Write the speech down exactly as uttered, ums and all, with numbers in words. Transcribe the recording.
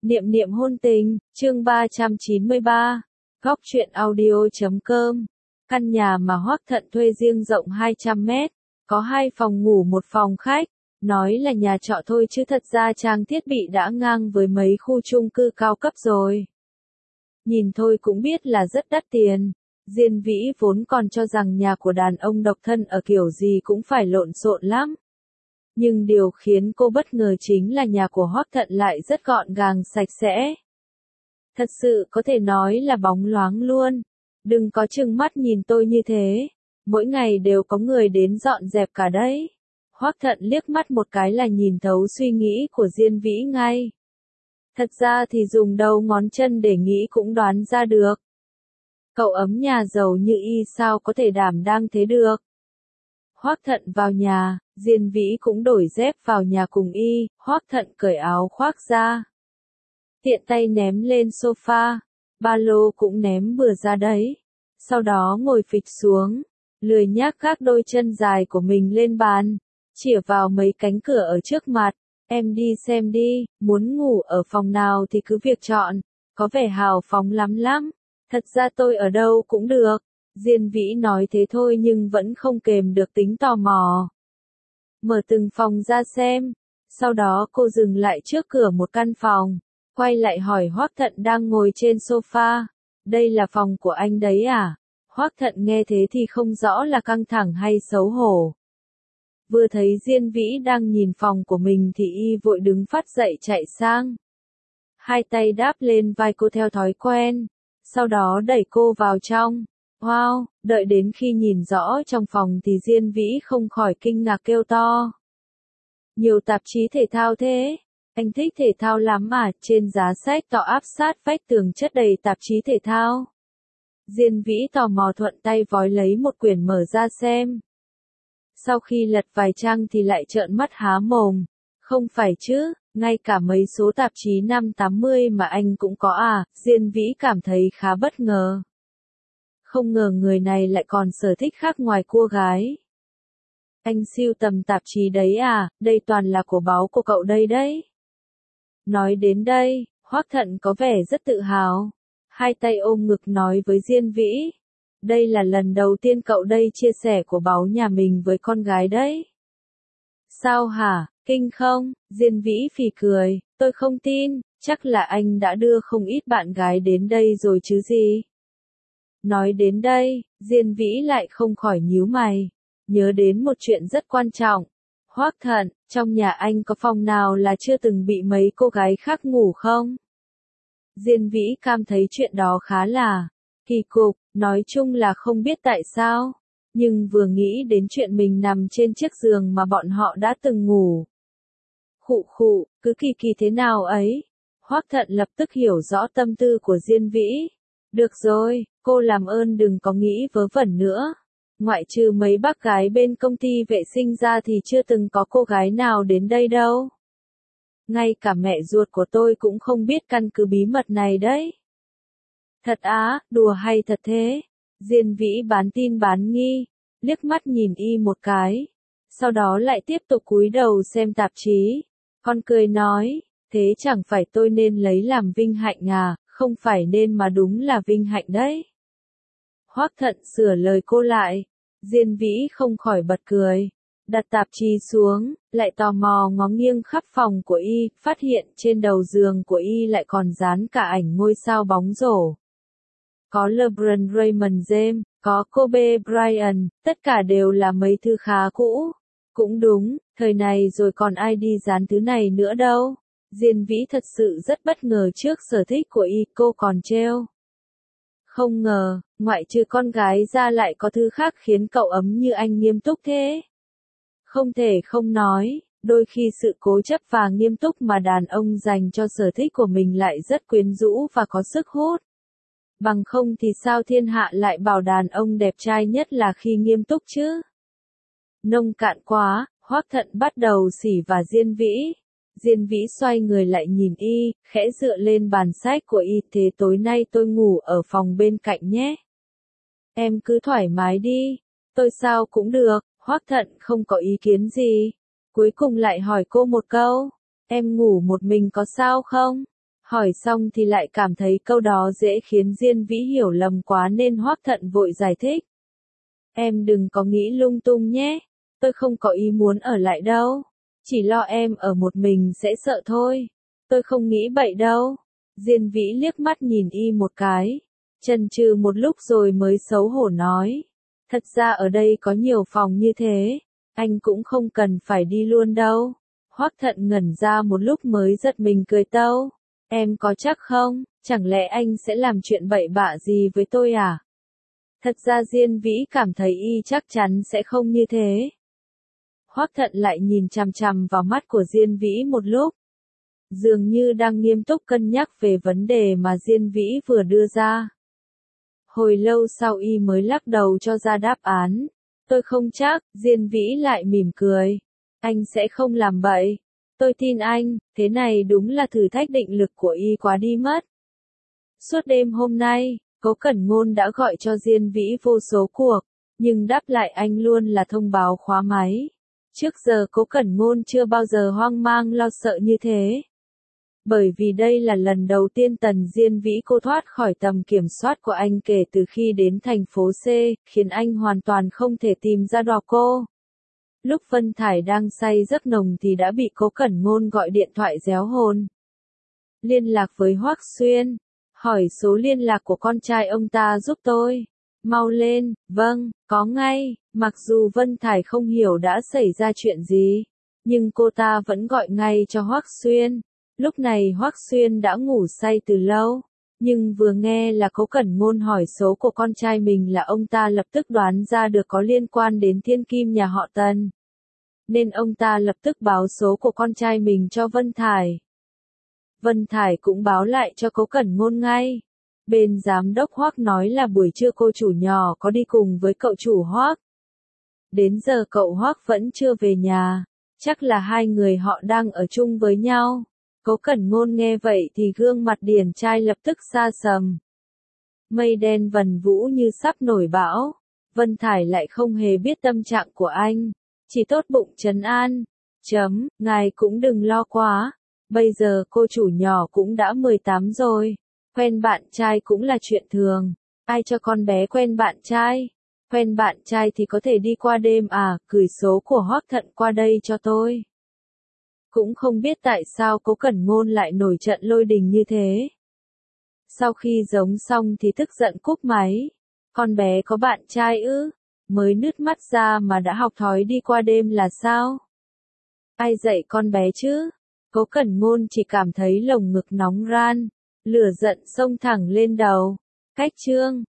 Niệm niệm hôn tình, chương ba trăm chín mươi ba, góc truyện audio chấm com. Căn nhà mà Hoắc Thận thuê riêng rộng hai trăm mét, có hai phòng ngủ một phòng khách, nói là nhà trọ thôi chứ thật ra trang thiết bị đã ngang với mấy khu chung cư cao cấp rồi. Nhìn thôi cũng biết là rất đắt tiền. Diên Vĩ vốn còn cho rằng nhà của đàn ông độc thân ở kiểu gì cũng phải lộn xộn lắm. Nhưng điều khiến cô bất ngờ chính là nhà của Hoắc Thận lại rất gọn gàng sạch sẽ. Thật sự có thể nói là bóng loáng luôn. Đừng có trừng mắt nhìn tôi như thế. Mỗi ngày đều có người đến dọn dẹp cả đấy. Hoắc Thận liếc mắt một cái là nhìn thấu suy nghĩ của Diên Vĩ ngay. Thật ra thì dùng đầu ngón chân để nghĩ cũng đoán ra được. Cậu ấm nhà giàu như y sao có thể đảm đang thế được. Hoắc Thận vào nhà, Diên Vĩ cũng đổi dép vào nhà cùng y, Hoắc Thận cởi áo khoác ra. Tiện tay ném lên sofa, ba lô cũng ném bừa ra đấy. Sau đó ngồi phịch xuống, lười nhác gác đôi chân dài của mình lên bàn, chĩa vào mấy cánh cửa ở trước mặt. Em đi xem đi, muốn ngủ ở phòng nào thì cứ việc chọn, có vẻ hào phóng lắm lắm. Thật ra tôi ở đâu cũng được. Diên Vĩ nói thế thôi nhưng vẫn không kềm được tính tò mò. Mở từng phòng ra xem. Sau đó cô dừng lại trước cửa một căn phòng, quay lại hỏi Hoắc Thận đang ngồi trên sofa. Đây là phòng của anh đấy à? Hoắc Thận nghe thế thì không rõ là căng thẳng hay xấu hổ. Vừa thấy Diên Vĩ đang nhìn phòng của mình thì y vội đứng phát dậy chạy sang. Hai tay đáp lên vai cô theo thói quen, sau đó đẩy cô vào trong. Wow, đợi đến khi nhìn rõ trong phòng thì Diên Vĩ không khỏi kinh ngạc kêu to. Nhiều tạp chí thể thao thế, anh thích thể thao lắm à, trên giá sách to áp sát vách tường chất đầy tạp chí thể thao. Diên Vĩ tò mò thuận tay vói lấy một quyển mở ra xem. Sau khi lật vài trang thì lại trợn mắt há mồm. Không phải chứ, ngay cả mấy số tạp chí năm tám mươi mà anh cũng có à, Diên Vĩ cảm thấy khá bất ngờ. Không ngờ người này lại còn sở thích khác ngoài cua gái. Anh sưu tầm tạp chí đấy à, đây toàn là của báu của cậu đây đấy. Nói đến đây, Hoắc Thận có vẻ rất tự hào. Hai tay ôm ngực nói với Diên Vĩ. Đây là lần đầu tiên cậu đây chia sẻ của báu nhà mình với con gái đấy. Sao hả, kinh không? Diên Vĩ phì cười, tôi không tin, chắc là anh đã đưa không ít bạn gái đến đây rồi chứ gì. Nói đến đây, Diên Vĩ lại không khỏi nhíu mày, nhớ đến một chuyện rất quan trọng. Hoắc Thận, trong nhà anh có phòng nào là chưa từng bị mấy cô gái khác ngủ không? Diên Vĩ cảm thấy chuyện đó khá là kỳ cục, nói chung là không biết tại sao, nhưng vừa nghĩ đến chuyện mình nằm trên chiếc giường mà bọn họ đã từng ngủ. Khụ khụ, cứ kỳ kỳ thế nào ấy. Hoắc Thận lập tức hiểu rõ tâm tư của Diên Vĩ. Được rồi, cô làm ơn đừng có nghĩ vớ vẩn nữa. Ngoại trừ mấy bác gái bên công ty vệ sinh ra thì chưa từng có cô gái nào đến đây đâu. Ngay cả mẹ ruột của tôi cũng không biết căn cứ bí mật này đấy. Thật á, đùa hay thật thế? Diên Vĩ bán tin bán nghi, liếc mắt nhìn y một cái. Sau đó lại tiếp tục cúi đầu xem tạp chí. Con cười nói, thế chẳng phải tôi nên lấy làm vinh hạnh à, không phải nên mà đúng là vinh hạnh đấy. Hoắc Thận sửa lời cô lại. Diên Vĩ không khỏi bật cười. Đặt tạp chí xuống, lại tò mò ngó nghiêng khắp phòng của y, phát hiện trên đầu giường của y lại còn dán cả ảnh ngôi sao bóng rổ. Có LeBron Raymond James, có Kobe Bryant, tất cả đều là mấy thứ khá cũ. Cũng đúng, thời này rồi còn ai đi dán thứ này nữa đâu. Diên Vĩ thật sự rất bất ngờ trước sở thích của y, cô còn trêu. Không ngờ, ngoại trừ con gái ra lại có thứ khác khiến cậu ấm như anh nghiêm túc thế. Không thể không nói, đôi khi sự cố chấp và nghiêm túc mà đàn ông dành cho sở thích của mình lại rất quyến rũ và có sức hút. Bằng không thì sao thiên hạ lại bảo đàn ông đẹp trai nhất là khi nghiêm túc chứ? Nông cạn quá, Hoắc Thận bắt đầu xỉ và Diên Vĩ. Diên Vĩ xoay người lại nhìn y, khẽ dựa lên bàn sách của y, thế tối nay tôi ngủ ở phòng bên cạnh nhé. Em cứ thoải mái đi, tôi sao cũng được. Hoắc Thận không có ý kiến gì. Cuối cùng lại hỏi cô một câu, em ngủ một mình có sao không? Hỏi xong thì lại cảm thấy câu đó dễ khiến Diên Vĩ hiểu lầm quá nên Hoắc Thận vội giải thích. Em đừng có nghĩ lung tung nhé, tôi không có ý muốn ở lại đâu, chỉ lo em ở một mình sẽ sợ thôi, tôi không nghĩ bậy đâu. Diên Vĩ liếc mắt nhìn y một cái, chần chừ một lúc rồi mới xấu hổ nói. Thật ra ở đây có nhiều phòng như thế, anh cũng không cần phải đi luôn đâu. Hoắc Thận ngẩn ra một lúc mới giật mình cười tâu. Em có chắc không, chẳng lẽ anh sẽ làm chuyện bậy bạ gì với tôi à? Thật ra Diên Vĩ cảm thấy y chắc chắn sẽ không như thế. Hoắc Thận lại nhìn chằm chằm vào mắt của Diên Vĩ một lúc. Dường như đang nghiêm túc cân nhắc về vấn đề mà Diên Vĩ vừa đưa ra. Hồi lâu sau y mới lắc đầu cho ra đáp án. Tôi không chắc, Diên Vĩ lại mỉm cười. Anh sẽ không làm bậy. Tôi tin anh, thế này đúng là thử thách định lực của y quá đi mất. Suốt đêm hôm nay, Cố Cẩn Ngôn đã gọi cho Diên Vĩ vô số cuộc, nhưng đáp lại anh luôn là thông báo khóa máy. Trước giờ Cố Cẩn Ngôn chưa bao giờ hoang mang lo sợ như thế. Bởi vì đây là lần đầu tiên Tần Diên Vĩ cô thoát khỏi tầm kiểm soát của anh kể từ khi đến thành phố C, khiến anh hoàn toàn không thể tìm ra đò cô. Lúc Vân Thải đang say giấc nồng thì đã bị Cố Cẩn Ngôn gọi điện thoại réo hồn. Liên lạc với Hoắc Xuyên, hỏi số liên lạc của con trai ông ta giúp tôi. Mau lên, vâng, có ngay. Mặc dù Vân Thải không hiểu đã xảy ra chuyện gì, nhưng cô ta vẫn gọi ngay cho Hoắc Xuyên. Lúc này Hoắc Xuyên đã ngủ say từ lâu, nhưng vừa nghe là Cố Cẩn Ngôn hỏi số của con trai mình là ông ta lập tức đoán ra được có liên quan đến thiên kim nhà họ Tần. Nên ông ta lập tức báo số của con trai mình cho Vân Thải. Vân Thải cũng báo lại cho Cố Cẩn Ngôn ngay. Bên giám đốc Hoắc nói là buổi trưa cô chủ nhỏ có đi cùng với cậu chủ Hoắc. Đến giờ cậu Hoắc vẫn chưa về nhà, chắc là hai người họ đang ở chung với nhau. Cố Cẩn Ngôn nghe vậy thì gương mặt điển trai lập tức xa sầm. Mây đen vần vũ như sắp nổi bão. Vân Thải lại không hề biết tâm trạng của anh, chỉ tốt bụng trấn an. Chấm, ngài cũng đừng lo quá. Bây giờ cô chủ nhỏ cũng đã mười tám rồi. Quen bạn trai cũng là chuyện thường. Ai cho con bé quen bạn trai? Quen bạn trai thì có thể đi qua đêm à, gửi số của Hoắc Thận qua đây cho tôi. Cũng không biết tại sao Cố Cẩn Ngôn lại nổi trận lôi đình như thế. Sau khi giống xong thì tức giận cúp máy. Con bé có bạn trai ư? Mới nứt mắt ra mà đã học thói đi qua đêm là sao? Ai dạy con bé chứ? Cố Cẩn Ngôn chỉ cảm thấy lồng ngực nóng ran, lửa giận xông thẳng lên đầu. Cách chương